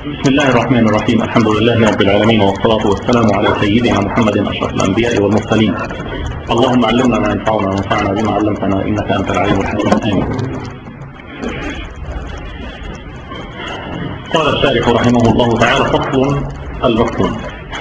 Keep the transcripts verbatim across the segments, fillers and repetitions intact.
بسم الله الرحمن الرحيم. الحمد لله رب العالمين، والصلاة والسلام على سيدنا محمد أشرف الأنبياء والمرسلين. اللهم علمنا ما ينفعنا وانفعنا بما علمتنا إنك أنت العليم الحكيم. آمين. قال الشارح رحمه الله تعالى: فصل المفهوم.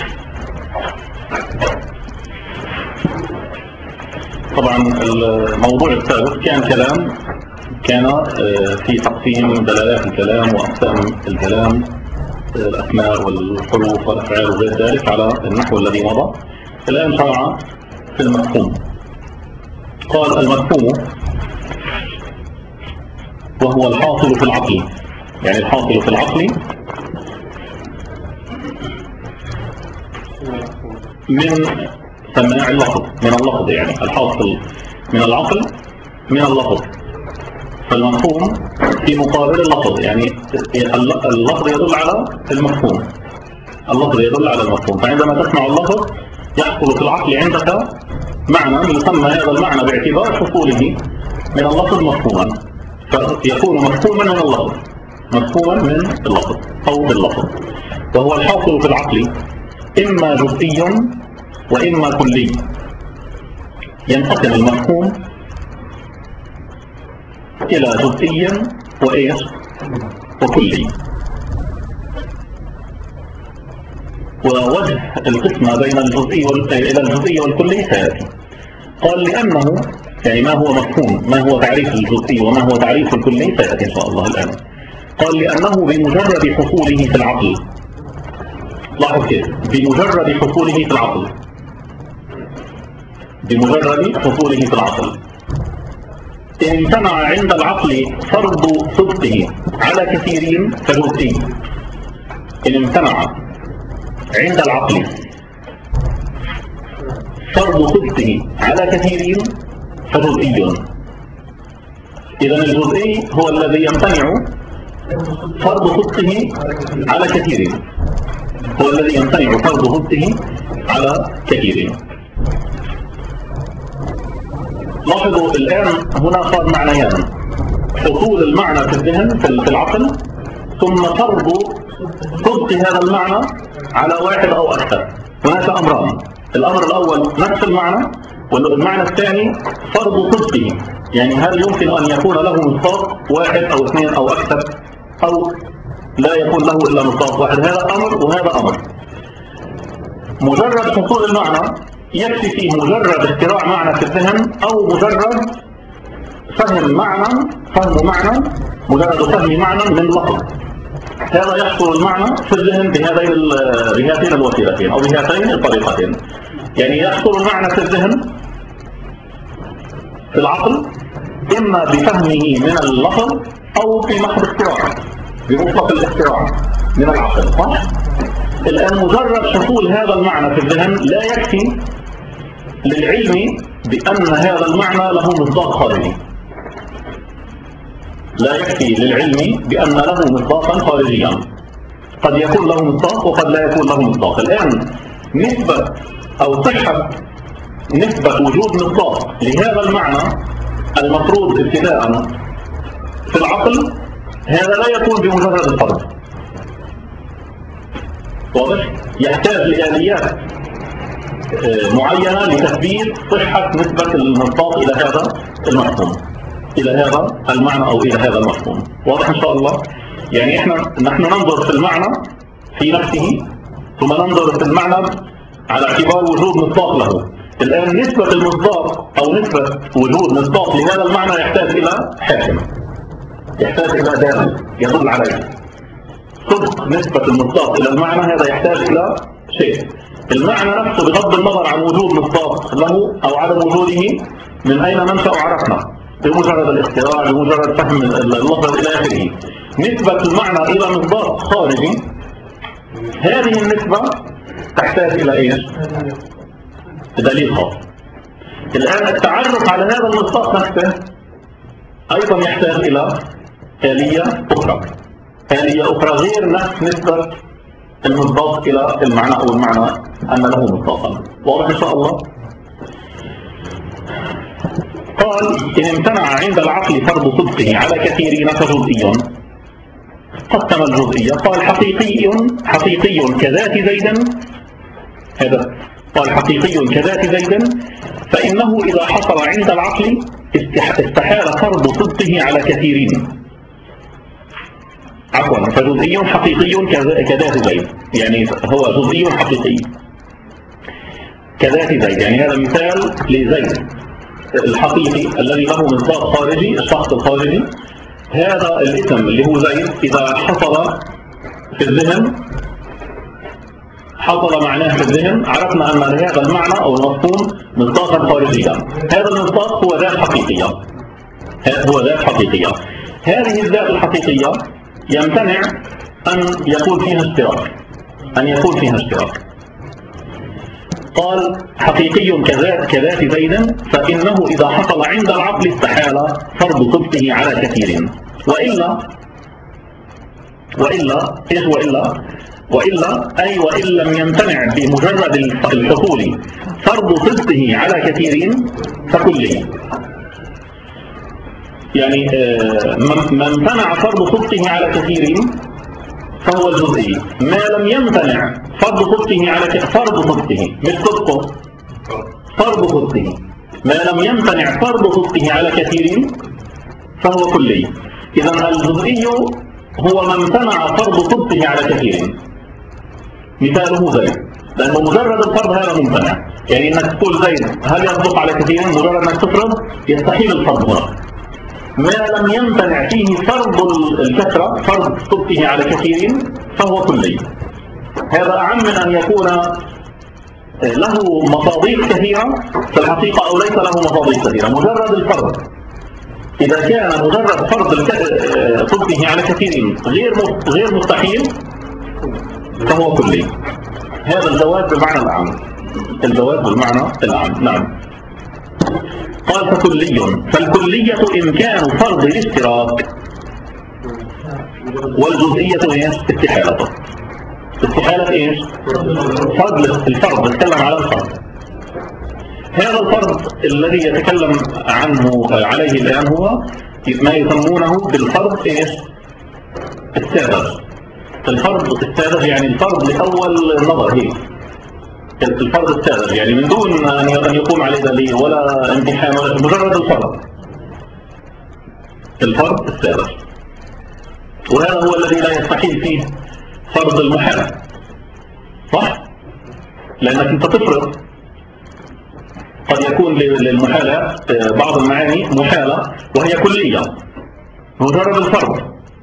طبعا الموضوع السابق كان كلام كان في تقسيم دلالات الكلام وأقسام الكلام، الأسماء والحروف والأفعال وغير ذلك على النحو الذي مضى. الآن شرع في المفهوم. قال: المفهوم وهو الحاصل في العقل، يعني الحاصل في العقل من سماع اللفظ، من اللفظ، يعني الحاصل من العقل من اللفظ. فالمفهوم في مقابل اللفظ، يعني اللفظ يدل على المفهوم، اللفظ يدل على المفهوم. فعندما تسمع اللفظ يحصل في العقل عندك معنى يسمى هذا المعنى باعتبار حصوله من اللفظ مفهوما، فيكون مفهوما من اللفظ، مفهوما من اللفظ أو باللفظ. وهو الحاصل في العقل إما جزئي وإما كلي. ينقسم المفهوم إلى جزئي وإيش وكلي. ووجه القسمة بين الجزئي إلى الجزئي والكلي سيأتي. قال: لأنه، يعني ما هو مفهوم، ما هو تعريف الجزئي وما هو تعريف الكلي سيأتي إن شاء الله الآن. قال: لأنه بمجرد حصوله في العقل. لاحظ كيف؟ بمجرد حصوله في العقل، بمجرد حصوله في العقل. إن امتنع عند العقل فرض صدقه على كثيرين فجزئي. إن امتنع عند العقل فرض صدقه على كثيرين فجزئي. إذا الجزئي هو الذي يمتنع فرض صدقه على كثيرين، هو الذي يمتنع فرض صدقه على كثيرين. لاحظوا الآن هنا صار معنيان: حصول المعنى في الذهن في العقل، ثم فرض صدق هذا المعنى على واحد أو أكثر. هناك أمران: الأمر الأول نفس المعنى، والمعنى الثاني فرض صدقه، يعني هل يمكن أن يكون له مصداق واحد أو اثنين أو أكثر، أو لا يكون له إلا مصداق واحد. هذا أمر وهذا أمر. مجرد حصول المعنى يكفي فيه مجرد اختراع معنى في الذهن، أو مجرد فهم معنى فهم معنى مجرد فهم معنى من لفظ. هذا يحصل المعنى في الذهن بهذين بهاتين الوسيلتين أو بهاتين الطريقتين. يعني يحصل المعنى في الذهن في العقل إما بفهمه من اللفظ أو بمحض اختراع، بمطلق الاختراع من العقل. صح؟ الآن مجرد حصول هذا المعنى في الذهن لا يكفي للعلم بأن هذا المعنى له مصداق خارجي. لا يكفي للعلم بأن له مصداقا خارجيا. قد يكون له مصداق وقد لا يكون له مصداق. الآن نسبة أو صحة نسبة وجود مصداق لهذا المعنى المفروض ابتداء في العقل، هذا لا يكون بمجرد الفرض. واضح؟ يحتاج لآليات معينة لتثبيت صحة نسبة المصداق إلى هذا المفهوم، إلى هذا المعنى أو إلى هذا المفهوم. واضح إن شاء الله؟ يعني إحنا نحن ننظر في المعنى في نفسه، ثم ننظر في المعنى على اعتبار وجود مصداق له. الآن نسبة المصداق أو نسبة وجود مصداق لهذا المعنى يحتاج إلى حاكم، يحتاج إلى دال يدل عليه. صدق نسبة المصداق إلى المعنى هذا يحتاج إلى شيء. المعنى نفسه بغض النظر عن وجود مصداق له أو عدم وجوده من أين ننشأ عرفنا، بمجرد الاختراع، بمجرد فهم اللفظ إلى آخره. نسبة المعنى إلى مصداق خارجي، هذه النسبة تحتاج إلى إيش؟ دليل خاص. الآن التعرف على هذا المصداق نفسه أيضا يحتاج إلى آلية أخرى، آلية أخرى غير نفس نسبة المصداق إلى المعنى أو المعنى أن له مصداقا. واضح إن شاء الله؟ قال: إن امتنع عند العقل فرض صدقه على كثيرين فجزئي. قسم الجزئية قال حقيقي حقيقي كذات زيد، هذا قال حقيقي كذات زيد، فإنه إذا حصل عند العقل استحال فرض صدقه على كثيرين. عفوا، فجزئي حقيقي كذات زيد، يعني هو جزئي حقيقي كذات زيد، يعني هذا مثال لزيد الحقيقي الذي له مصداق خارجي، الشخص الخارجي. هذا الاسم اللي هو زيد إذا حصل في الذهن، حصل معناه في الذهن، عرفنا أن هذا المعنى أو المفهوم مصداقا خارجيا. هذا المصداق هو ذات حقيقية، هو ذات حقيقية. هذه الذات الحقيقية يمتنع أن يكون فيها اشتراك، أن يكون فيها اشتراك. قال حقيقي كذات كذات زيد، فإنه إذا حصل عند العقل استحال فرض صدقه على كثير، وإلا وإلا إيش وإلا وإلا أي وإن لم يمتنع بمجرد الحصول فرض صدقه على كثير فكلي. يعني ما امتنع فرض صدقه على كثير فهو الجزئي، ما لم يمتنع فرض صدقه على فرض صدقه مش صدقه، فرض صدقه ما لم يمتنع فرض صدقه على كثير فهو كلي. إذا الجزئي هو ما امتنع فرض صدقه على كثير، مثاله زيد، لأنه مجرد الفرض هذا ممتنع. يعني إنك تقول زيد هل يصدق على كثير، مجرد أنك تفرض يستحيل الفرض هنا. ما لم يمتنع فيه فرض الكثرة، فرض صدقه على كثير، فهو كلي. هذا أعم من أن يكون له مصادق كثيرة في الحقيقة أو ليس له مصادق كثيرة. مجرد الفرض إذا كان مجرد فرض صدقه على كثير غير غير مستحيل فهو كلي. هذا الجواز بالمعنى العام، الجواز بالمعنى العام. نعم. قال فكلي، فالكلية إمكان فرض الاشتراك، والجزئية ايش؟ استحالته. استحالة ايش؟ فرض الفرض، نتكلم على الفرض. هذا الفرض الذي يتكلم عنه عليه الآن هو ما يسمونه بالفرض ايش؟ السابق. الفرض السابق يعني الفرض لأول نظر، هيك الفرض السابق، يعني من دون أن يقوم عليه دليل ولا امتحان ولا مجرد الفرض، الفرض السابق. وهذا هو الذي لا يستحيل فيه فرض المحال، صح؟ لأنك أنت تفرض، قد يكون للمحالات بعض المعاني محالة وهي كلية مجرد الفرض،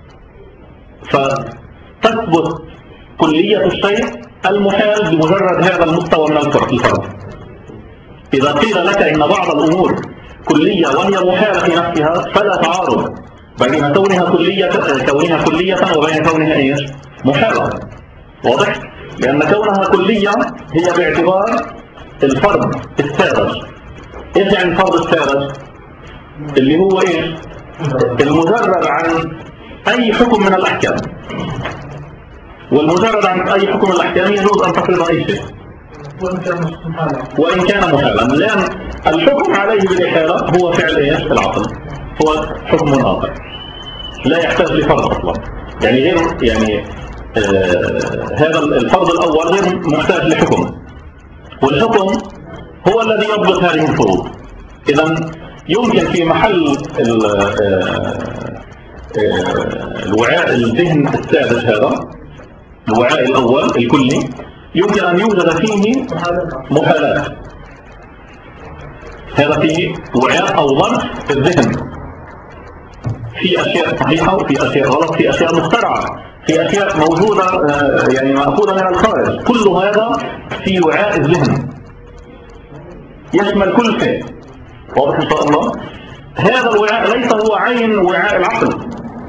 فتثبت كلية الشيء المحال بمجرد هذا المستوى من الفرض. إذا قيل لك إن بعض الأمور كلية وهي محالة في نفسها فلا تعارض بين كونها كلية كونها كلية وبين كونها إيش؟ محالة. واضح؟ لأن كونها كلية هي باعتبار الفرض السابق. إيش يعني الفرض السابق؟ اللي هو إيش؟ المجرد عن أي حكم من الأحكام، والمجرد عن أي حكم من الأحكام يجوز أن تفرض أي شيء وإن كان محالا، لأن الحكم عليه بالإحالة هو فعل إيش؟ العقل، هو حكم آخر لا يحتاج لفرض أصلا. يعني غير يعني آه هذا الفرض الأول غير محتاج لحكم، والحكم هو الذي يضبط هذه الفروض. إذا يمكن في محل الوعاء الذهن السادس، هذا الوعاء الأول الكلي، يمكن أن يوجد فيه محالات. هذا فيه وعاء أو ظرف في الذهن، في أشياء صحيحة وفي أشياء غلط، في أشياء مخترعة، في أشياء موجودة يعني مأخوذة من الخارج. كل هذا في وعاء الذهن يشمل كل شيء. واضح إن شاء الله؟ هذا الوعاء ليس هو عين وعاء العقل.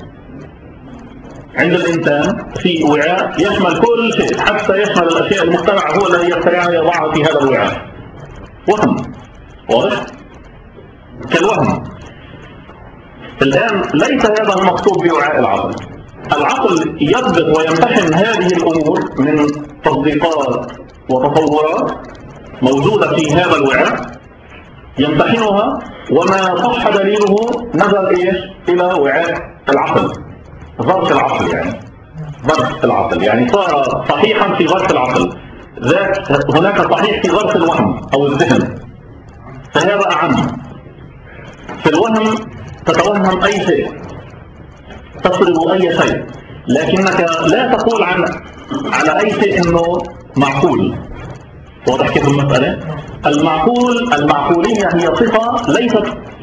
عند الإنسان في وعاء يشمل كل شيء، حتى يشمل الأشياء المخترعة، هو الذي يخترعها يضعها في هذا الوعاء. وهم. واضح؟ كالوهم. الآن ليس هذا المقصود بوعاء العقل. العقل يضبط ويمتحن هذه الأمور من تصديقات وتصورات موجودة في هذا الوعاء، يمتحنها، وما صح دليله نزل إيش؟ إلى وعاء العقل، ظرف العقل يعني. ظرف العقل، يعني صار صحيحا في ظرف العقل، ذاك هناك صحيح في ظرف الوهم أو الذهن، فهذا أعم. في الوهم تتوهم أي شيء، تفرض أي شيء، لكنك لا تقول عن على أي شيء أنه معقول. واضح كيف المسألة؟ المعقول المعقولية هي صفة ليست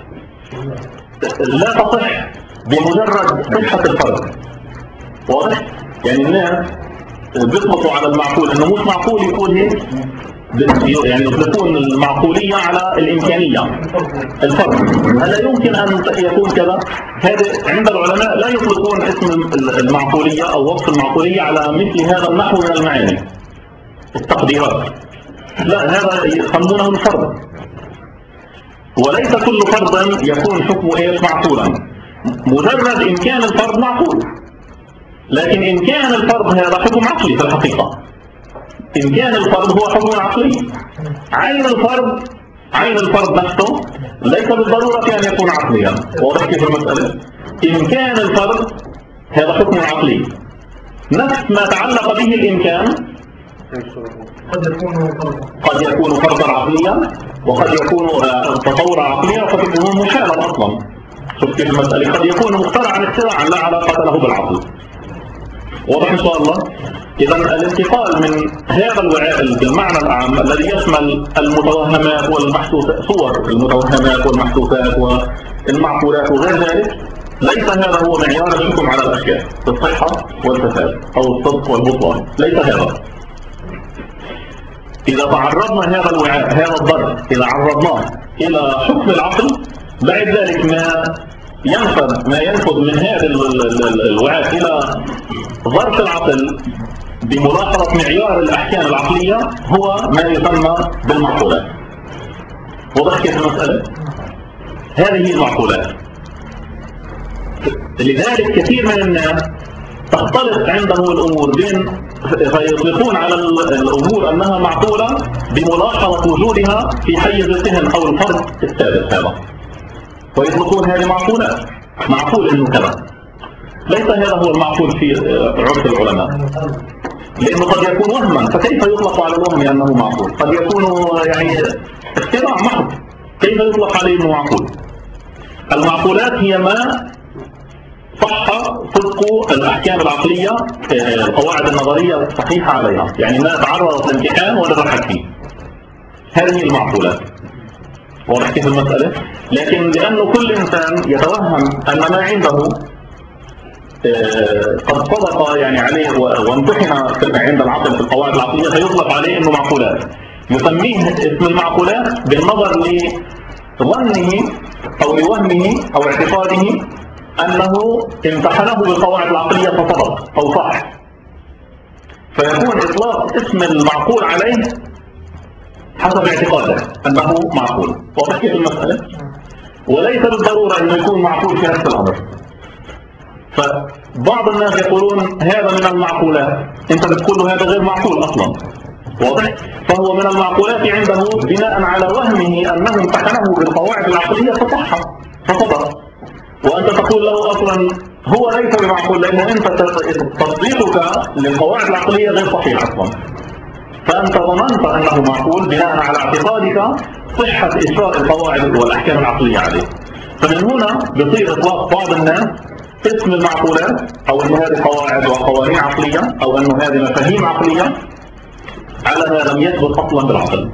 لا تصح بمجرد صحة الفرد. واضح؟ يعني الناس بيطلقوا على المعقول انه مش معقول يكون هيك، يعني يطلقون المعقولية على الإمكانية الفرد، هذا يمكن أن يكون كذا. هذا عند العلماء لا يطلقون اسم المعقولية أو وصف المعقولية على مثل هذا النحو من المعاني التقديرات، لا، هذا يسمونه الفرد. وليس كل فرد يكون حكمه ايش معقولا، مجرد إمكان الفرد معقول، لكن إمكان الفرد هذا حكم عقلي في الحقيقة. إمكان الفرد هو حكم عقلي. عين الفرد عين الفرد نفسه ليس بالضرورة أن يكون عقليا. واضح كيف المسألة؟ إمكان الفرد هذا حكم عقلي، نفس ما تعلق به الإمكان قد يكون فرضا عقليا، وقد يكون تطورا عقليا، وقد يكون محالا أصلا. شوف كيف المسألة؟ قد يكون مخترعا اختراعا لا علاقة له بالعقل. واضح إن شاء الله؟ إذا الانتقال من هذا الوعاء بالمعنى الأعم الذي يشمل المتوهمات والمحسوسات، صور المتوهمات والمحسوسات والمعقولات وغير ذلك، ليس هذا هو معيار الحكم على الأشياء الصحة والفساد أو الصدق والبطلان، ليس هذا. إذا تعرضنا هذا الوعاء هذا الضرب إذا عرضناه إلى حكم العقل، بعد ذلك ما ينفذ ما ينفذ من هذا الوعاء إلى ظرف العقل بملاحظة معيار الأحكام العقلية هو ما يسمى بالمعقولات. وضح كيف المسألة؟ هذه المعقولات. لذلك كثير من الناس تختلط عندهم الأمور بين فيطلقون على الأمور أنها معقولة بملاحظة وجودها في حيز الذهن أو الفرد الثابت هذا، ويطلقون هذه معقولات، معقول إنه كذا. ليس هذا هو المعقول في عرف العلماء، لأنه قد يكون وهما، فكيف يطلق على الوهم أنه معقول؟ قد يكون يعني اختراع محض، كيف يطلق عليه أنه معقول؟ المعقولات هي ما صح صدق الأحكام العقلية، القواعد النظرية الصحيحة عليها، يعني ما تعرضت للامتحان وللبحث فيه، هذه المعقولات. واضح كيف المسألة؟ لكن لأنه كل إنسان يتوهم أن ما عنده قد صدق يعني عليه وامتحن عند العقل في القواعد العقلية، فيطلق عليه أنه معقولات، يسميه اسم المعقولات بالنظر لظنه أو لوهمه أو اعتقاده أنه امتحنه بالقواعد العقلية فصدق أو صح، فيكون إطلاق اسم المعقول عليه حسب اعتقاده أنه معقول. واضح كيف المسألة؟ وليس بالضرورة أنه يكون معقول في نفس الأمر. فبعض الناس يقولون هذا من المعقولات، أنت بتقول له هذا غير معقول أصلا. واضح؟ فهو من المعقولات عنده بناء على وهمه أنه امتحنه بالقواعد العقلية فصح فصدق، وأنت تقول له أصلا هو ليس بمعقول، لأنه أنت تصديقك للقواعد العقلية غير صحيح أصلا، فأنت ظننت أنه معقول بناء على اعتقادك صحة إجراء القواعد والأحكام العقلية عليه. فمن هنا بيصير إطلاق بعض الناس اسم المعقولات، أو أن هذه قواعد وقوانين عقلية، أو أن هذه مفاهيم عقلية، على ما لم يثبت أصلا بالعقل.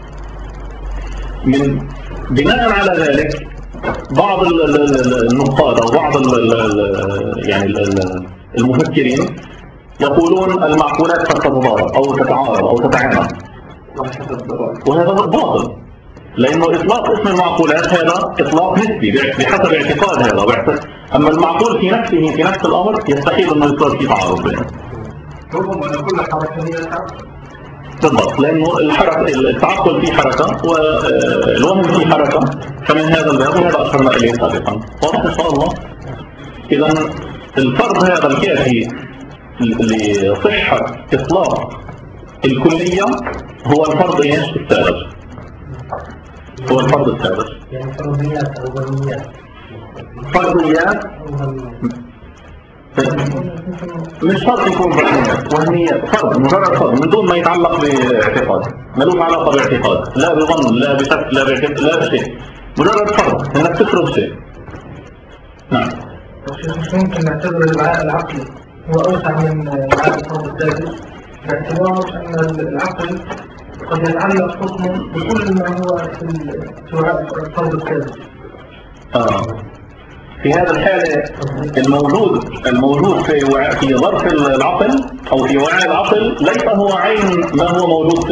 من بناء على ذلك بعض النقاد أو بعض يعني المفكرين يقولون المعقولات قد تتضارب أو تتعارض أو تتعامل، وهذا باطل، لأنه إطلاق اسم المعقولات هذا إطلاق نسبي بحسب اعتقاد هذا، أما المعقول في نفسه في نفس الأمر يستحيل أنه يصير في تعارض بينه. كل حركة هي بالضبط، لأنه الحركة التعقل فيه حركة والوهم فيه حركة، فمن هذا الباب وهذا أشرنا إليه سابقا. واضح إن شاء الله؟ إذا الفرض هذا الكافي لصحة إطلاق الكلية هو الفرض إيش؟ الثالث، هو الفرض الثالث. يعني فرضيات أو ظنيات. فرضيات مش شرط يكون وهميات، وهميات فرض، مجرد فرض من دون ما يتعلق باعتقاد، ملوش علاقة باعتقاد، لا بظن لا بشك لا باعتقاد لا بشيء، مجرد فرض انك تفرض شيء. نعم. مش ممكن نعتبر الوعاء العقلي هو اوسع من وعاء الفرض الثالث باعتبار ان العقل قد يتعلق حكمه بكل ما هو في وعاء الفرض الثالث. آه. في هذا الحالة الموجود الموجود في وعاء في ظرف العقل أو في وعاء العقل ليس هو عين ما هو موجود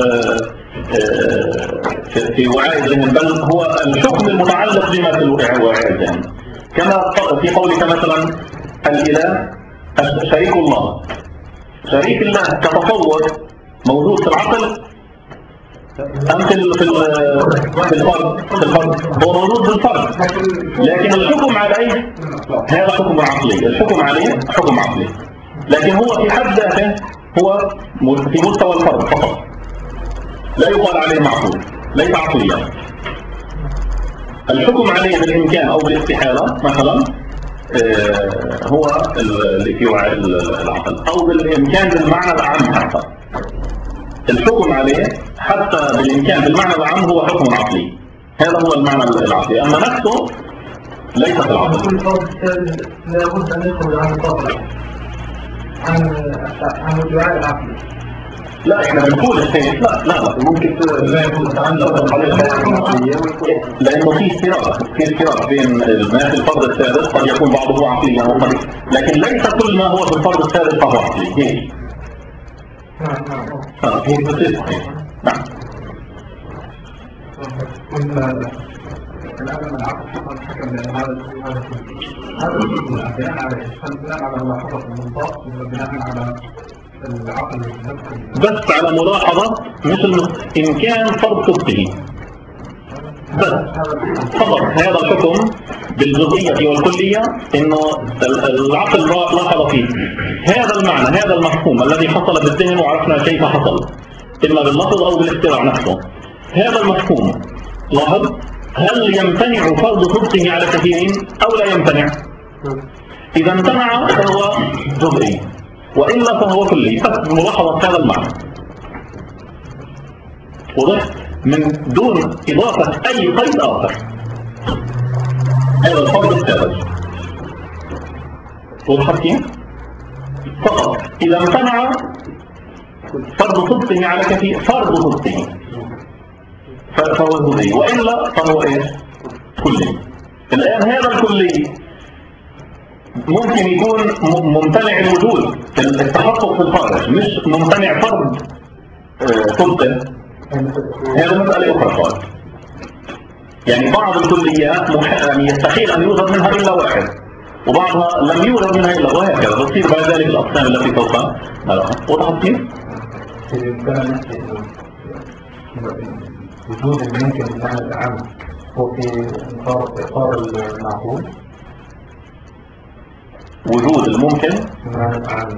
في في وعاء الذهن، بل هو الحكم المتعلق بما في وعاء الذهن. كما في قولك مثلا الإله شريك الله، شريك الله كتصور موجود في العقل أم في في الفرد في الفرد هو موجود في الفرد، لكن الحكم عليه هذا حكم عقلي، الحكم عليه حكم عقلي، لكن هو في حد ذاته هو في مستوى الفرد فقط، لا يقال عليه معقول، ليس عقليا. الحكم عليه بالإمكان أو بالاستحالة مثلا هو اللي في وعاء العقل، أو بالإمكان بالمعنى العام حتى الحكم عليه حتى بالإمكان بالمعنى العام هو حكم عقلي، هذا هو المعنى العقلي، أما نفسه ليس في العقل. كل فرض لا بد أن يخرج عن الطبع عن عن الوعاء العقلي. لا احنا بنقول الشيء لا لا لا ممكن لا يكون متعلق عليه لانه في افتراق في افتراق بين ما في الفرد الثالث، قد يكون بعضه عقليا وقد لكن ليس كل ما هو في الفرد الثالث فهو عقلي. هيك اه هيك بتصير صحيح. نعم. العالم العقل حكم بأن هذا هذا بناء على بناء على ملاحظة المنطق وبناء على العقل بس على ملاحظة مثل إمكان فرض صدقه بس فقط. هذا الحكم بالجزئية والكلية إنه العقل لاحظ فيه هذا المعنى، هذا المفهوم الذي حصل بالذهن وعرفنا كيف حصل إما باللفظ أو بالاختراع نفسه. هذا المفهوم لاحظ هل يمتنع فرض صدقه على كثيرين أو لا يمتنع؟ إذا امتنع فهو جزئي وإلا فهو كلي، بس بملاحظة هذا المعنى وضح من دون إضافة أي قيد آخر. هذا الفرض الثالث وضحت كيف؟ فقط إذا امتنع فرض صدقه على كثير فرض صدقه فهو جزئي وإلا فهو إيش؟ كلي. الآن هذا الكلي ممكن يكون ممتنع الوجود التحقق في الخارج، مش ممتنع فرض صدقه. هذا مسألة أخرى خالص. يعني بعض الكليات يعني يستحيل أن يوجد منها إلا واحد، وبعضها لم يوجد منها إلا وهكذا، تصير بعد ذلك الأقسام التي فوقها. وضحت كيف؟ وجود الممكن بالمعنى العام هو في إطار المعقول. وجود الممكن بالمعنى العام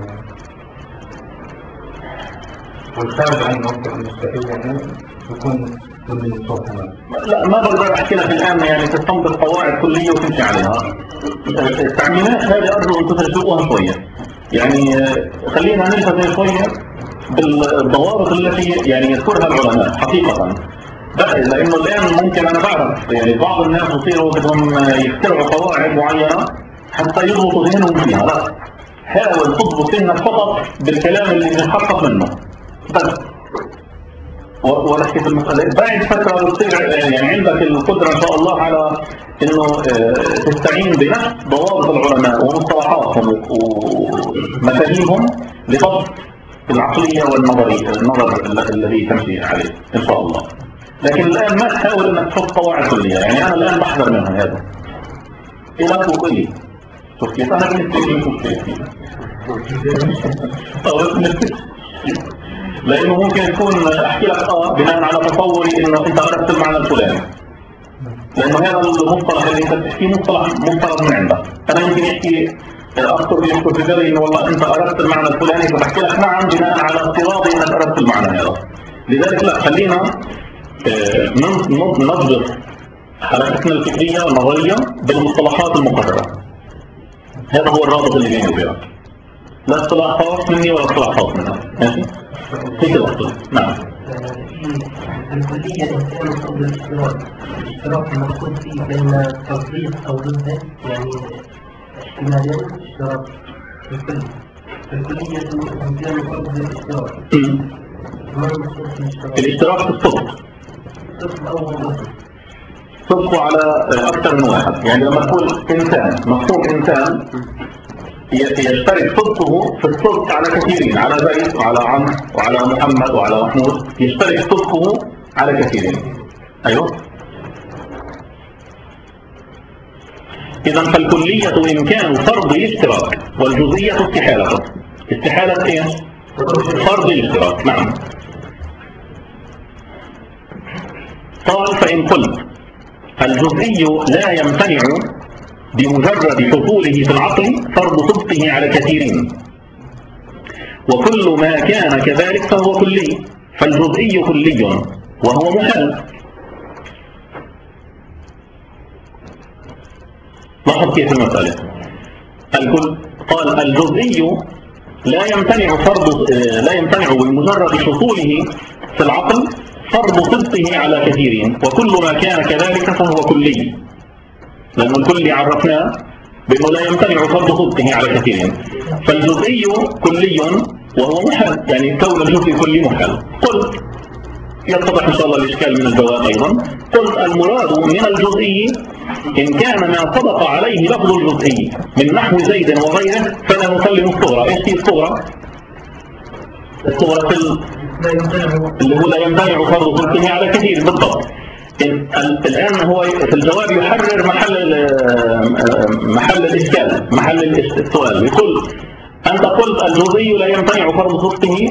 والخارج عن الممكن المستحيل يعني يكون كل صوت تمام. لا ما بقدر احكي لك الان يعني تستنبط قواعد كليه وتمشي عليها. التعميمات هذه ارجو ان تتجرؤوها شويه، يعني خلينا نلتزم شويه بالضوابط التي يعني يذكرها العلماء حقيقه. لانه الان ممكن انا بعرف يعني بعض الناس يصيروا بدهم يخترعوا قواعد معينه حتى يضبطوا ذهنهم فيها. لا، حاول تضبط ذهنك فقط بالكلام اللي بنحقق منه بس، ونحكي في المسألة بعد فترة تصير يعني عندك القدرة إن شاء الله على إنه تستعين بنفس ضوابط العلماء ومصطلحاتهم ومفاهيمهم لضبط العقلية والنظرية النظر الذي تمشي عليه إن شاء الله. لكن الآن ما تحاول إنك تحط قواعد كلية، يعني أنا الآن بحذر منها هذا. إيه لا توقيه شوف كيف أنا بالنسبة لي لأنه ممكن يكون أحكي لك آه بناء على تصوري إنه أنت عرفت المعنى الفلاني، لأنه هذا المصطلح اللي أنت بتحكيه مصطلح مفترض من عندك. أنا يمكن أحكي أخطر يخطر في بالي إنه والله أنت عرفت المعنى الفلاني فبحكي لك نعم بناء على افتراضي إنك عرفت المعنى هذا. لذلك لا، خلينا نضبط حركتنا الفكرية والنظرية بالمصطلحات المقررة. هذا هو الرابط اللي بيني وبينك، لا اصطلاح خاص مني ولا اصطلاح خاص منك. ماشي؟ هيك الاصطلاح. نعم. الكلية الإنسان قبل الاشتراك، الاشتراك المقصود فيه بين تطبيق أو ضده، يعني احتمالين اشتراك في الكلية. الكلية الإنسان قبل الاشتراك. ما المقصود في الاشتراك؟ الاشتراك في الصدق. الصدق أو الضد. صدقه على أكثر من واحد، يعني لما تقول إنسان، مفهوم إنسان يشترك صدقه في الصدق على كثيرين، على زيد وعلى عمرو وعلى محمد وعلى محمود، يشترك صدقه على كثيرين. أيوه. إذا فالكلية إمكان فرض الاشتراك والجزئية استحالة. استحالة إيه؟ فرض الاشتراك. نعم. قال فإن قلت الجزئي لا يمتنع بمجرد حصوله في العقل فرض صدقه على كثيرين، وكل ما كان كذلك فهو كلي، فالجزئي كلي وهو محال. لاحظ كيف المسألة. الكل قال الجزئي لا يمتنع فرض لا يمتنع بمجرد حصوله في العقل فرض صدقه على كثيرين، وكل ما كان كذلك فهو كلي، لأن الكل عرفناه بأنه لا يمتنع فرض صدقه على كثيرين، فالجزئي كلي وهو محال، يعني كون الجزء كلي محال. قلت يتضح إن شاء الله الإشكال من الجواب أيضا. قلت المراد من الجزئي إن كان ما صدق عليه لفظ الجزئي من نحو زيد وغيره فلا نسلم الصغرى. إيش هي الصغرى؟ الصغرى في اللي هو لا يمتنع فرض صدقه على كثير بالضبط. الآن هو في الجواب يحرر محل محل الإشكال، محل السؤال. يقول أنت قلت الجزئي لا يمتنع فرض صدقه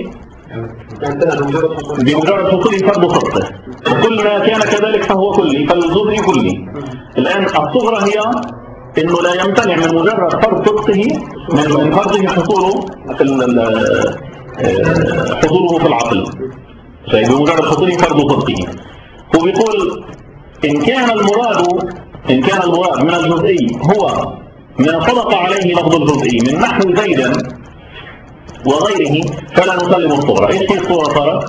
بمجرد حصوله فرض صدقه، وكل ما كان كذلك فهو كلي، فالجزئي كلي. الآن الصغرى هي إنه لا يمتنع من مجرد فرض صدقه من فرضه حصوله في حصوله في العقل، بمجرد حصوله فرض صدقه. هو بيقول إن كان المراد إن كان المراد من الجزئي هو ما صدق عليه لفظ الجزئي من نحو زيد وغيره فلا نسلم الصغرى. إيش هي الصغرى صارت؟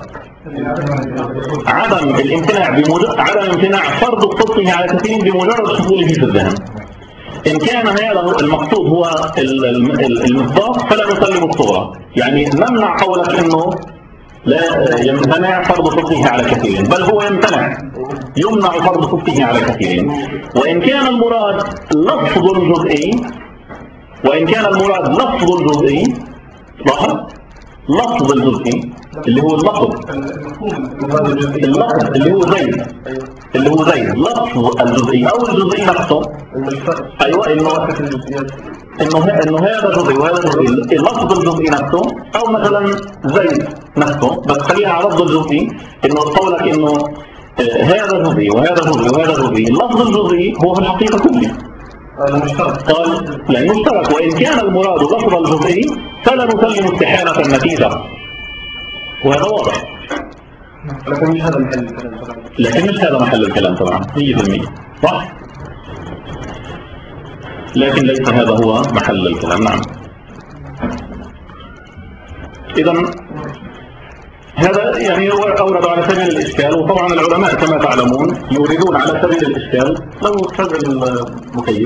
عدم الامتناع بمجرد عدم امتناع فرض صدقه على كثير بمجرد حصوله في الذهن. إن كان هذا المقصود هو المصداق فلا نسلم الصغرى، يعني نمنع قولك إنه لا يمتنع فرض صدقه على كثير، بل هو يمتنع يمنع فرض صدقه على كثير. وإن كان المراد لفظ الجزئي وإن كان المراد لفظ الجزئي لاحظ لفظ الجزئي اللي هو اللفظ اللفظ اللي هو زيد اللي هو زيد لفظ الجزئي أو الجزئي نفسه. أيوة إنه إنه إنه هذا جزئي وهذا جزئي، لفظ الجزئي نفسه أو مثلا زيد نفسه، بس خليها على لفظ الجزئي. إنه قولك إنه هذا جزئي وهذا جزئي وهذا جزئي، اللفظ الجزئي هو في الحقيقة كلي. قال لا مشترك. وإن كان المراد لفظ الجزئي فلا نسلم استحالة النتيجة، وهذا واضح. لكن مش هذا محل الكلام طبعا. لكن مش هذا محل الكلام طبعا مية بالمية صح؟ لكن ليس هذا هو محل الكلام. نعم. إذا هذا يعني أورد على سبيل الإشكال، وطبعا العلماء كما تعلمون يوردون على سبيل الإشكال لو استخدم المكيف.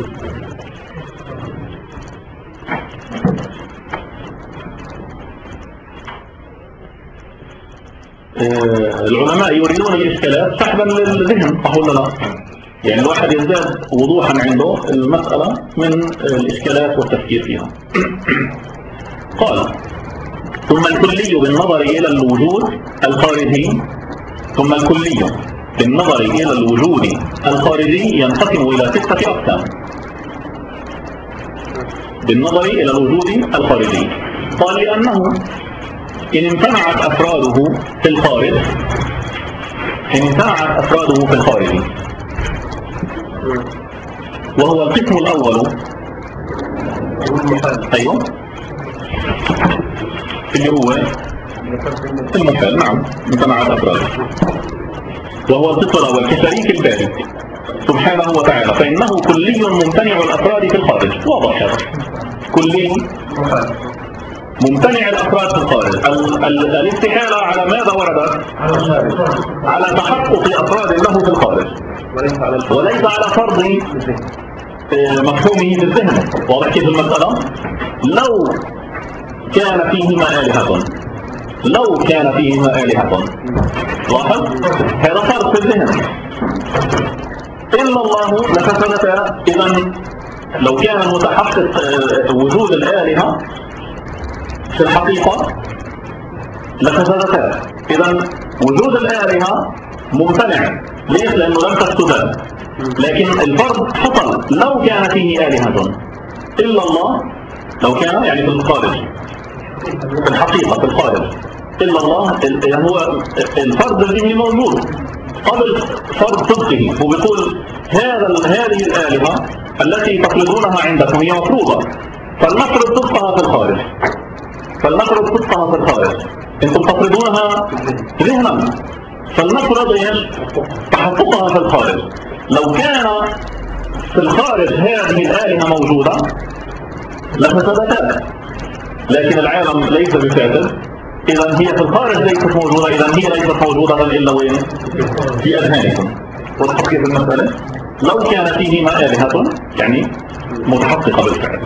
العلماء يريدون الإشكالات سحبا للذهن، صح ولا لا؟ يعني الواحد يزداد وضوحا عنده المسألة من الإشكالات والتفكير فيها. قال ثم الكلي بالنظر إلى الوجود الخارجي ثم الكلي بالنظر إلى الوجود الخارجي ينقسم إلى ستة أقسام. بالنظر إلى الوجود الخارجي قال لأنه إن امتنعت أفراده في الخارج إن امتنعت أفراده في الخارج وهو القسم الأول. أيوه اللي هو المحال. نعم امتنعت أفراده وهو القسم الأول كشريك الباري سبحانه وتعالى، فإنه كلي ممتنع الأفراد في الخارج. واضح هذا كلي ممتنع الأفراد في الخارج. ال ال الاستحالة على ماذا وردت؟ على تحقق أفراد له في الخارج وليس على فرض مفهومه في الذهن. واضح كيف المسألة؟ لو كان فيهما آلهة لو كان فيهما آلهة لاحظ هذا فرض في الذهن إلا الله لفسدتا. إذا لو كان المتحقق وجود الآلهة في الحقيقة لفسدتا. إذا وجود الآلهة ممتنع. ليش؟ لأنه لم تفسد. لكن الفرض حصل لو كان فيه آلهة إلا الله. لو كان يعني في الخارج في الحقيقة في الخارج إلا الله هو الفرض الذهني موجود قبل فرض صدقه. وبيقول هذا هذه الآلهة التي تفرضونها عندكم هي مفروضة فلنفرض صدقها في الخارج فلنفرض صدقها في الخارج. انتم تفرضونها ذهنا فلنفرض ايش؟ تحققها في الخارج. لو كان في الخارج هذه الآلهة موجودة لفسدتا. لكن العالم ليس بفاسد. إذا هي في الخارج ليست موجودة. إذا هي ليست موجودة إلا وين؟ في أذهانكم. وضحت كيف المسألة؟ لو كان فيهما آلهة يعني متحققة بالفعل.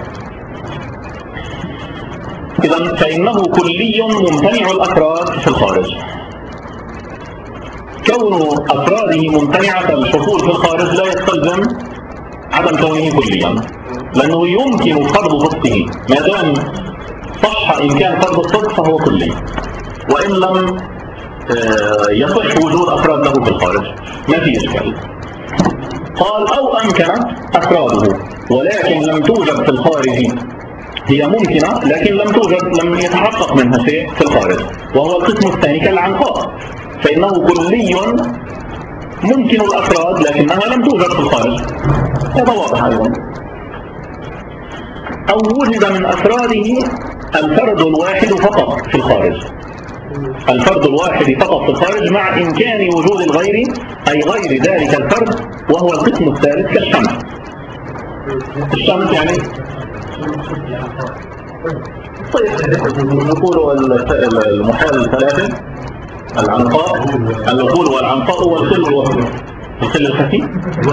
إذا فإنه كلي ممتنع الأفراد في الخارج. كون أفراده ممتنعة الحصول في الخارج لا يستلزم عدم كونه كليا لأنه يمكن فرض صدقه. ما دام صح إن كان فرض الصدق فهو كلي وإن لم يصح وجود أفراد له في الخارج ما في إشكال. قال أو أمكن أفراده ولكن لم توجد في الخارج. هي ممكنة لكن لم توجد لم يتحقق منها شيء في الخارج وهو القسم الثاني كالعنقاء. فإنه كلي ممكن الأفراد لكنها لم توجد في الخارج. هذا واضح أيضا. أو وجد من أفراده الفرد الواحد فقط في الخارج. الفرد الواحد فقط في الخارج مع إمكان وجود الغير أي غير ذلك الفرد وهو القسم الثالث كالشمس. الشمس يعني طيب نقول المحال الثلاثة العنقاء الوصول والعنقاء والخل الوصول. الخل الخفي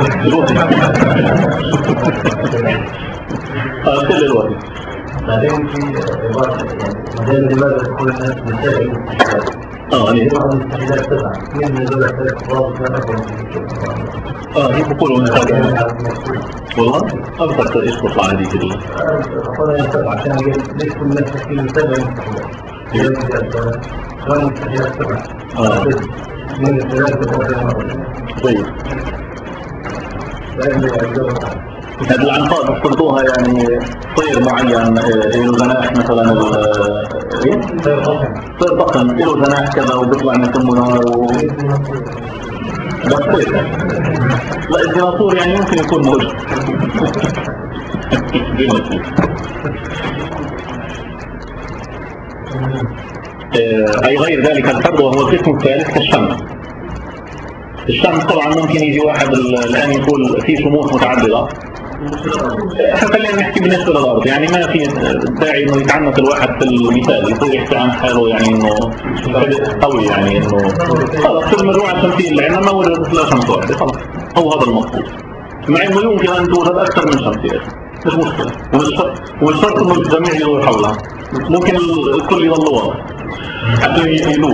الخل الوصول. بعدين في عبارة يعني لماذا تقول الناس مسائل اه يعني بعض المستحيلات تسعة من دولة ثلاث أفراد لا أكبر اه هي بقولوا مثلا والله أكثر إيش تطلع هذه كده أقول أنا سبعة عشان ليش كل الناس تحكي سبعة مستحيلات سؤال المستحيلات سبعة اه من الثلاثة طيب هذه العنقاء بتفرضوها يعني طير معين له جناح مثلا طير ضخم له جناح كذا وبيطلع من تمه نار و... بس طير. لا الديناصور يعني ممكن يكون موجود. أي غير ذلك الفرد وهو القسم الثالث كالشمس. الشمس طبعا ممكن يجي واحد الآن يقول في شموس متعددة. خلينا نحكي بالنسبة للأرض يعني ما في داعي إنه يتعنت الواحد في المثال يصير يحكي عن حاله يعني إنه قوي يعني إنه خلاص في المجموعة الشمسية اللي عندنا ما وجدت لا شمس واحدة خلاص هو هذا المقصود. مع إنه يمكن أن توجد أكثر من شمسية مش مشكلة ومش شرط إنه الجميع يدور حولها ممكن الكل يضل واضح حتى يدور.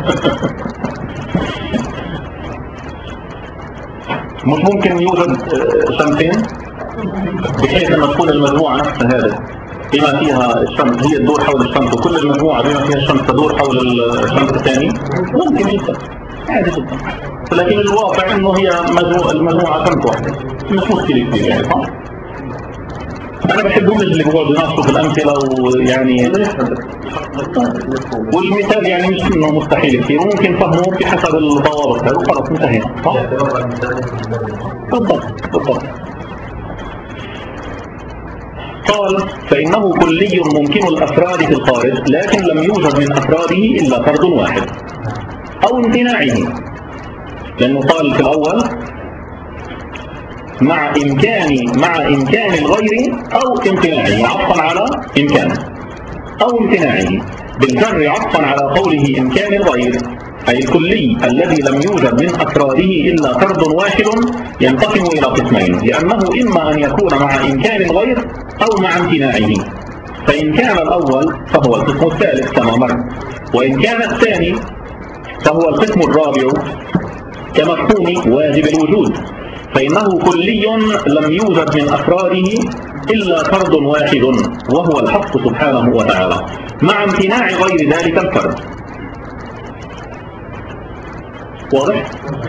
مش ممكن يوجد شمسين بحيث أن تكون المجموعة نفسها هذه بما فيها الشمس هي تدور حول الشمس وكل المجموعة بما فيها الشمس تدور حول الشمس الثاني ممكن جدا عادي جدا. لكن الواقع انه هي مجموعة المجموعة شمس واحدة مش مشكلة كثير يعني صح؟ أنا بحبهم اللي بيقعدوا يناقشوا في الأمثلة ويعني والمثال يعني مش إنه مستحيل كثير وممكن فهموه بحسب الضوابط هذا وخلاص انتهينا صح؟ بالضبط بالضبط. قال فإنه كلي ممكن الأفراد في الخارج لكن لم يوجد من أفراده إلا فرد واحد أو امتناعه. لأنه قال في الأول مع إمكان مع إمكان الغير أو امتناعه، عطفا على إمكانه أو امتناعه، بالجر عطفا على قوله إمكان الغير، أي الكلي الذي لم يوجد من أسراره إلا فرد واحد ينقسم إلى قسمين، لأنه إما أن يكون مع إمكان الغير أو مع امتناعه، فإن كان الأول فهو القسم الثالث كما مر، وإن كان الثاني فهو القسم الرابع كمفهوم واجب الوجود، فإنه كلي لم يوجد من أسراره إلا فرد واحد وهو الحق سبحانه وتعالى، مع امتناع غير ذلك الفرد. واضح؟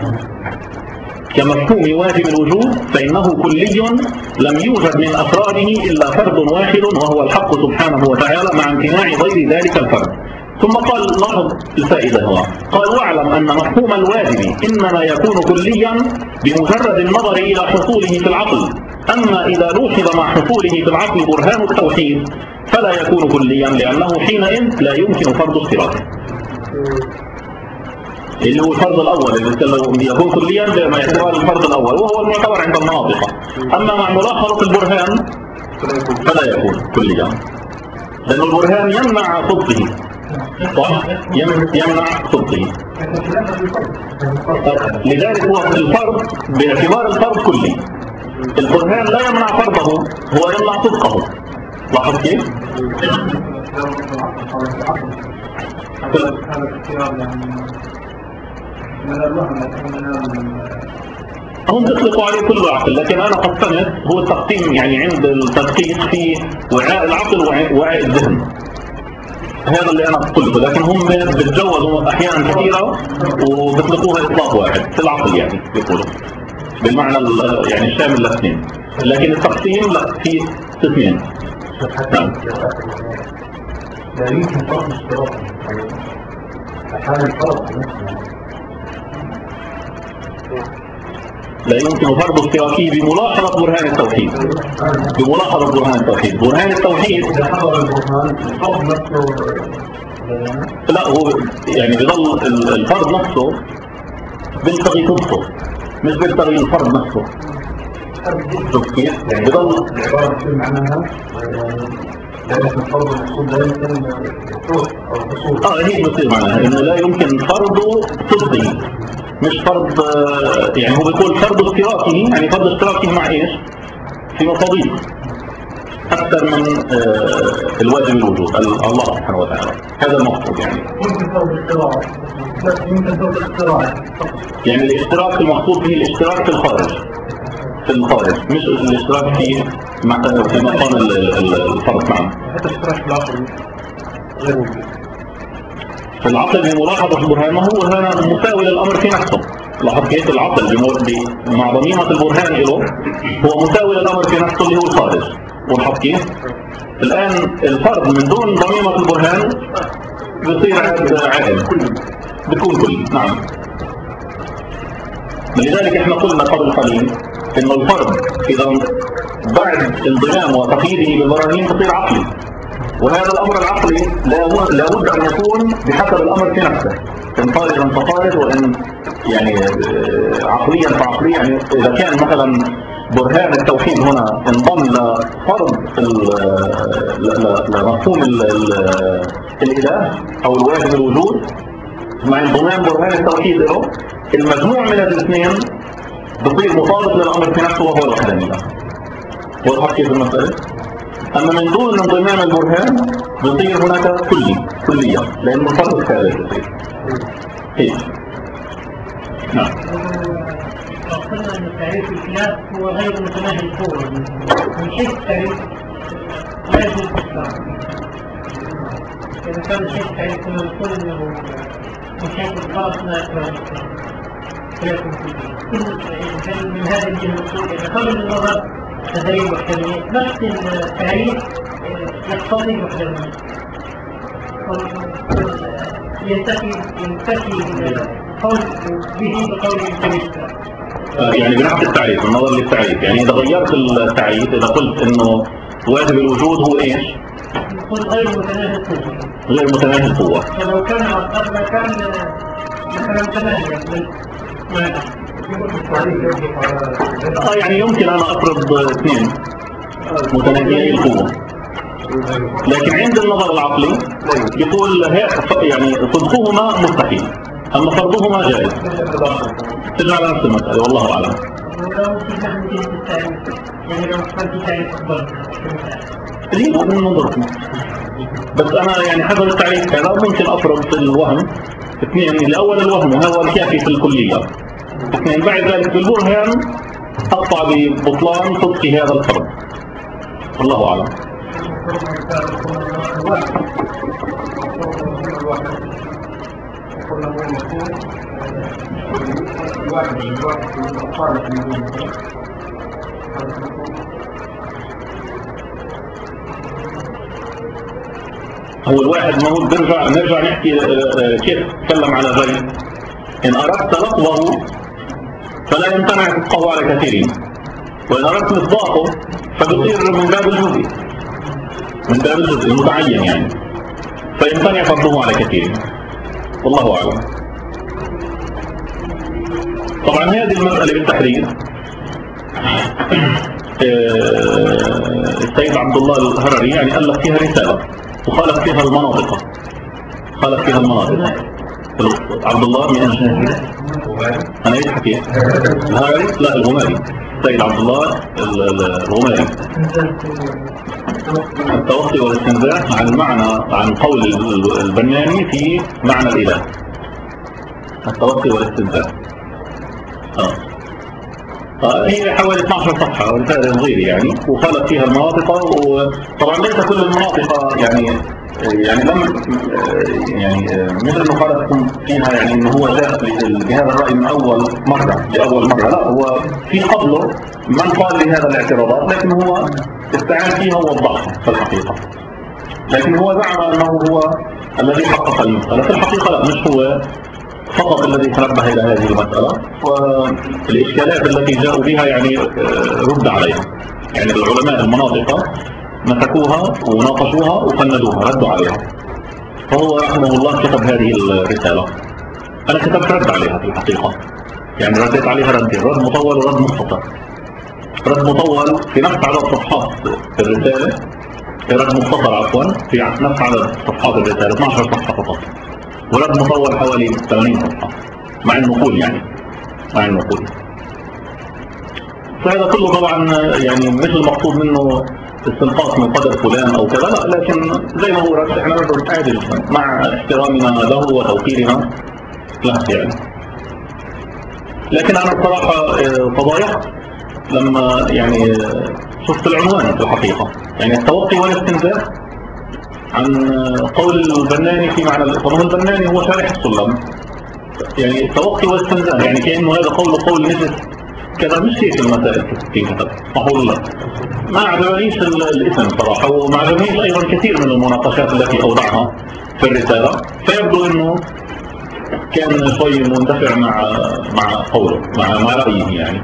كمفهوم واجب الوجود فإنه كلي لم يوجد من أسراره إلا فرد واحد وهو الحق سبحانه وتعالى، مع امتناع غير ذلك الفرد. ثم قال لاحظ الفائدة هنا، قال واعلم أن مفهوم الواجب إنما يكون كليا بمجرد النظر إلى حصوله في العقل، أما إذا لوحظ مع حصوله في العقل برهان التوحيد فلا يكون كليا، لأنه حينئذ لا يمكن فرض اشتراكه، اللي هو الفرض الأول اللي يكون كليا بما يعتبر الفرض الأول وهو المعتبر عند المناطق، أما مع ملاحظة البرهان فلا يكون كليا، لأن البرهان يمنع صدقه، صح؟ يمنع صدقه. لذلك هو الفرض باعتبار الفرض كلي، البرهان لا يمنع فرضه، هو يمنع صدقه. لاحظ كيف؟ هم تطلقوا عليه كل عقل، لكن أنا قسمت هو التقسيم يعني عند التدقيق في وعاء العقل ووعاء الذهن، هذا اللي أنا قلته، لكن هم بتجوزوا أحيانا كثيرة وبيطلقوها إطلاق واحد في العقل، يعني بيقولوا بالمعنى يعني الشامل للاثنين، لكن التقسيم لا، في قسمين. نعم. لا يمكن فرض اشتراك أحيانا الفرض لا يمكن فرض اشتراكه بملاحظة برهان التوحيد، بملاحظة برهان التوحيد. برهان التوحيد لا، هو يعني بيظل الفرد نفسه بيلتغي صدقه، مش بيلتغي الفرد نفسه. شوف كيف؟ يعني بيظل عبارة في معناها لأن الفرض المقصود لا يمكن الحصول أو الحصول. اه هي بتصير معناها إنه لا يمكن فرض صدقه، مش فرض، يعني هو بيقول فرض اشتراكه، يعني فرض اشتراكه مع ايش؟ في مصاديق اكثر من آه الواجب الوجود الله سبحانه وتعالى، هذا المقصود. يعني ممكن فرض اشتراك، بس ممكن فرض اشتراك، يعني الاشتراك المقصود به الاشتراك في الخارج، في الخارج مش الاشتراك في في مقام الفرض. نعم. حتى الاشتراك في العقل غير موجود. في العقل بملاحظة برهانه وهنا مساوي للأمر في نفسه. لاحظ كيف العقل مع ضميمة البرهان له هو مساوي للأمر في نفسه اللي هو الخارج. ولاحظ كيف الآن الفرد من دون ضميمة البرهان بيصير عائل، بيكون كلي. نعم. لذلك احنا قلنا قبل قليل انه الفرد اذا بعد انضمام وتقييده بالبراهين تصير عقلي، وهذا الأمر العقلي لابد أن يكون بحسب الأمر في نفسه، إن خارجا فخارج، وإن يعني عقليا فعقليا. يعني إذا كان مثلا برهان التوحيد هنا انضم لفرض لمفهوم الإله أو الواجب الوجود مع انضمام برهان التوحيد له، المجموع من الاثنين بصير مطابق للأمر في نفسه وهو الوحدانية. واضح كيف المسألة؟ أما من دون انضمام البرهان بيصير هناك كلي كلية، لأنه الفرق الثالث بيصير. إيه؟ نعم. قلنا أن تعريف الخلاف هو غير متناهي القوة، من حيث التعريف لا يجوز الإشراك. إذا كان حيث التعريف كنا نقول أنه من حيث الفرق لا يقبل خلاف كل من هذه الجهة. إذا قبل النظر تدريب وحدانية، نفس التعريف يقتضي الوحدانية، ينتفي ينتفي القول به بقول الكنيسة. يعني بنفس التعريف، النظر للتعريف، يعني إذا غيرت التعريف، إذا قلت إنه واجب الوجود هو إيش؟ نقول غير متناهي القوة. غير متناهي القوة. فلو كان عقد كان مثلا متناهيا. اه يعني يمكن انا افرض اثنين متناهيي القوة، لكن عند النظر العقلي يقول يعني صدقهما مستحيل، اما فرضهما جائز. ترجع على نفس المسألة والله اعلم. ليه من نظرتنا، بس انا يعني حسب التعريف هذا ممكن افرض في الوهم اثنين. الاول الوهم وهو الكافي في الكلية، اثنين بعد ذلك بالبرهان اقطع ببطلان صدق هذا الفرض. الله اعلم. هو الواحد ما هو بنرجع نرجع نحكي كيف تكلم على ذلك. إن أردت لفظه فلا يمتنع صدقه على كثيرين، وإن أردت مصداقه فبصير من باب الجزء من باب الجزء المتعين يعني، فيمتنع فرضه على كثيرين. والله أعلم. طبعا هذه المسألة بالتحرير السيد عبد الله الهرري يعني ألف فيها رسالة وخالف فيها المناطق، خالف فيها المناطق. عبد الله من أنشاء أنا إيش حكيت؟ الهرري؟ لا الغماري، السيد عبد الله الغماري. التوقي والاستنزاف عن معنى عن قول البناني في معنى الإله. التوقي والاستنزاف آه. هي حوالي اثناشر صفحة رسالة صغيرة يعني، وخالف فيها المناطق. وطبعا ليس كل المناطق يعني يعني لم يعني مثل انه خالف فيها يعني انه هو جاء بهذا الرأي من اول مرة لأول مرة، لا هو في قبله من قال بهذا الاعتراضات، لكن هو استعان فيها ووضحها في الحقيقة. لكن هو زعم انه هو الذي حقق المسألة، في الحقيقة لا، مش هو فقط الذي تنبه إلى هذه المسألة، والإشكالات التي جاءوا بها يعني رد عليها. يعني العلماء المناطق مسكوها وناقشوها وفندوها ردوا عليها. فهو رحمه الله كتب هذه الرسالة. أنا كتبت رد عليها في الحقيقة، يعني رديت عليها ردين، رد مطول ورد مختصر. رد مطول في نفس عدد صفحات الرسالة، رد مختصر عفوا في نفس عدد صفحات الرسالة اثناشر صفحة فقط، ورد مطول حوالي ثمانين صفحة مع النقول يعني مع النقول. فهذا كله طبعا يعني مش المقصود منه استنقاص من قدر فلان او كذا، لا، لكن زي ما هو رد احنا نرد عادي مع احترامنا له وتوقيرنا له يعني. لكن انا بصراحة تضايقت لما يعني شفت العنوان في الحقيقة، يعني التوقي والاستنزاف عن قول البناني في معنى. طبعا البناني هو شارح السلم، يعني التوقي والاستنزاف يعني كأنه هذا قول قول نجس كذا، مش هيك المسائل في كتاب صحوا الله. ما عجبنيش الاسم صراحة، وما عجبنيش ايضا كثير من المناقشات التي اوضعها في الرسالة، فيبدو انه كان شوي مندفع مع مع قوله مع مع رأيه يعني.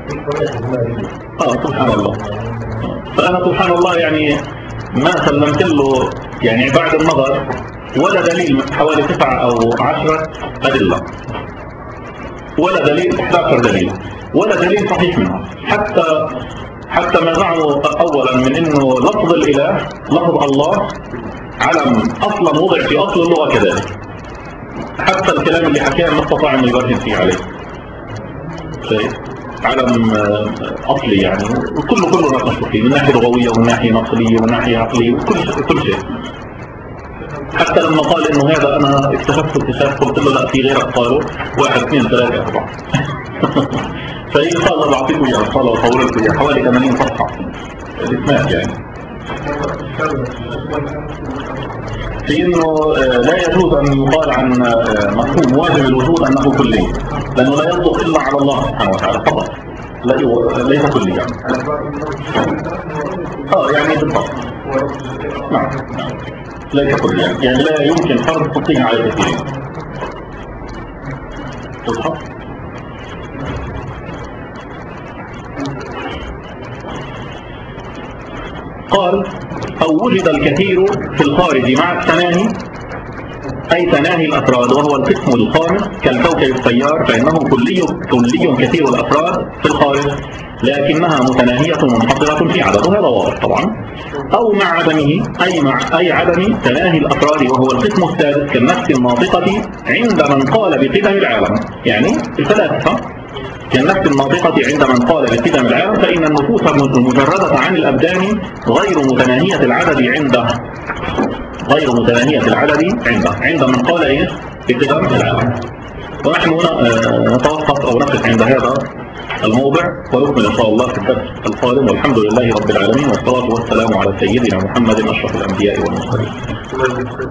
اه سبحان الله. فانا سبحان الله يعني ما سلمت له يعني بعد النظر ولا دليل، حوالي تسعة أو عشرة أدلة، ولا دليل إحدى عشر دليل، ولا دليل صحيح منها. حتى حتى ما زعموا أولا من إنه لفظ الإله لفظ الله علم أصلا وضع في أصل اللغة كذلك، حتى الكلام اللي حكاه ما استطاع أن يبرهن فيه عليه شيء، علم أصلي يعني، وكله كله نقصه فيه من ناحية لغوية ومن ناحية نقلية ومن ناحية عقلية وكل كل شيء. حتى لما قال إنه هذا أنا اكتشفت اكتشاف، قلت له لا، في غيرك قالوا واحد اثنين ثلاثة أربعة. فهي قال بعطيكم إياه، قال وصورته إياه حوالي ثمانين صفحة الإسناد يعني، في إنه لا يجوز أن يقال عن مفهوم واجب الوجود أنه كلي، لأنه لا يصدق إلا على الله سبحانه وتعالى فقط، ليس كلي يعني. آه يعني بالضبط. نعم ليس كلي يعني. يعني لا يمكن فرض تطبيق على كثير. تصحى قال أو وجد الكثير في الخارج مع التناهي أي تناهي الأفراد، وهو القسم الخامس كالكوكب السيار، فإنه كلي كلي كثير الأفراد في الخارج لكنها متناهية منحصرة في عدد، وهذا واضح طبعا. أو مع عدمه، أي مع أي عدم تناهي الأفراد، وهو القسم السادس كالنفس الناطقة عند من قال بقدم العالم، يعني الفلاسفة كالنفس الناطقة عند من قال بقدم العالم، فإن النفوس المجردة عن الأبدان غير متناهية العدد عنده، غير متناهية العدد عنده عند من قال إيه بقدم العالم. ونحن نتوقف أو نقف عند هذا الموضع ونكمل إن شاء الله في الدرس القادم، والحمد لله رب العالمين، والصلاة والسلام على سيدنا محمد أشرف الأنبياء والمرسلين.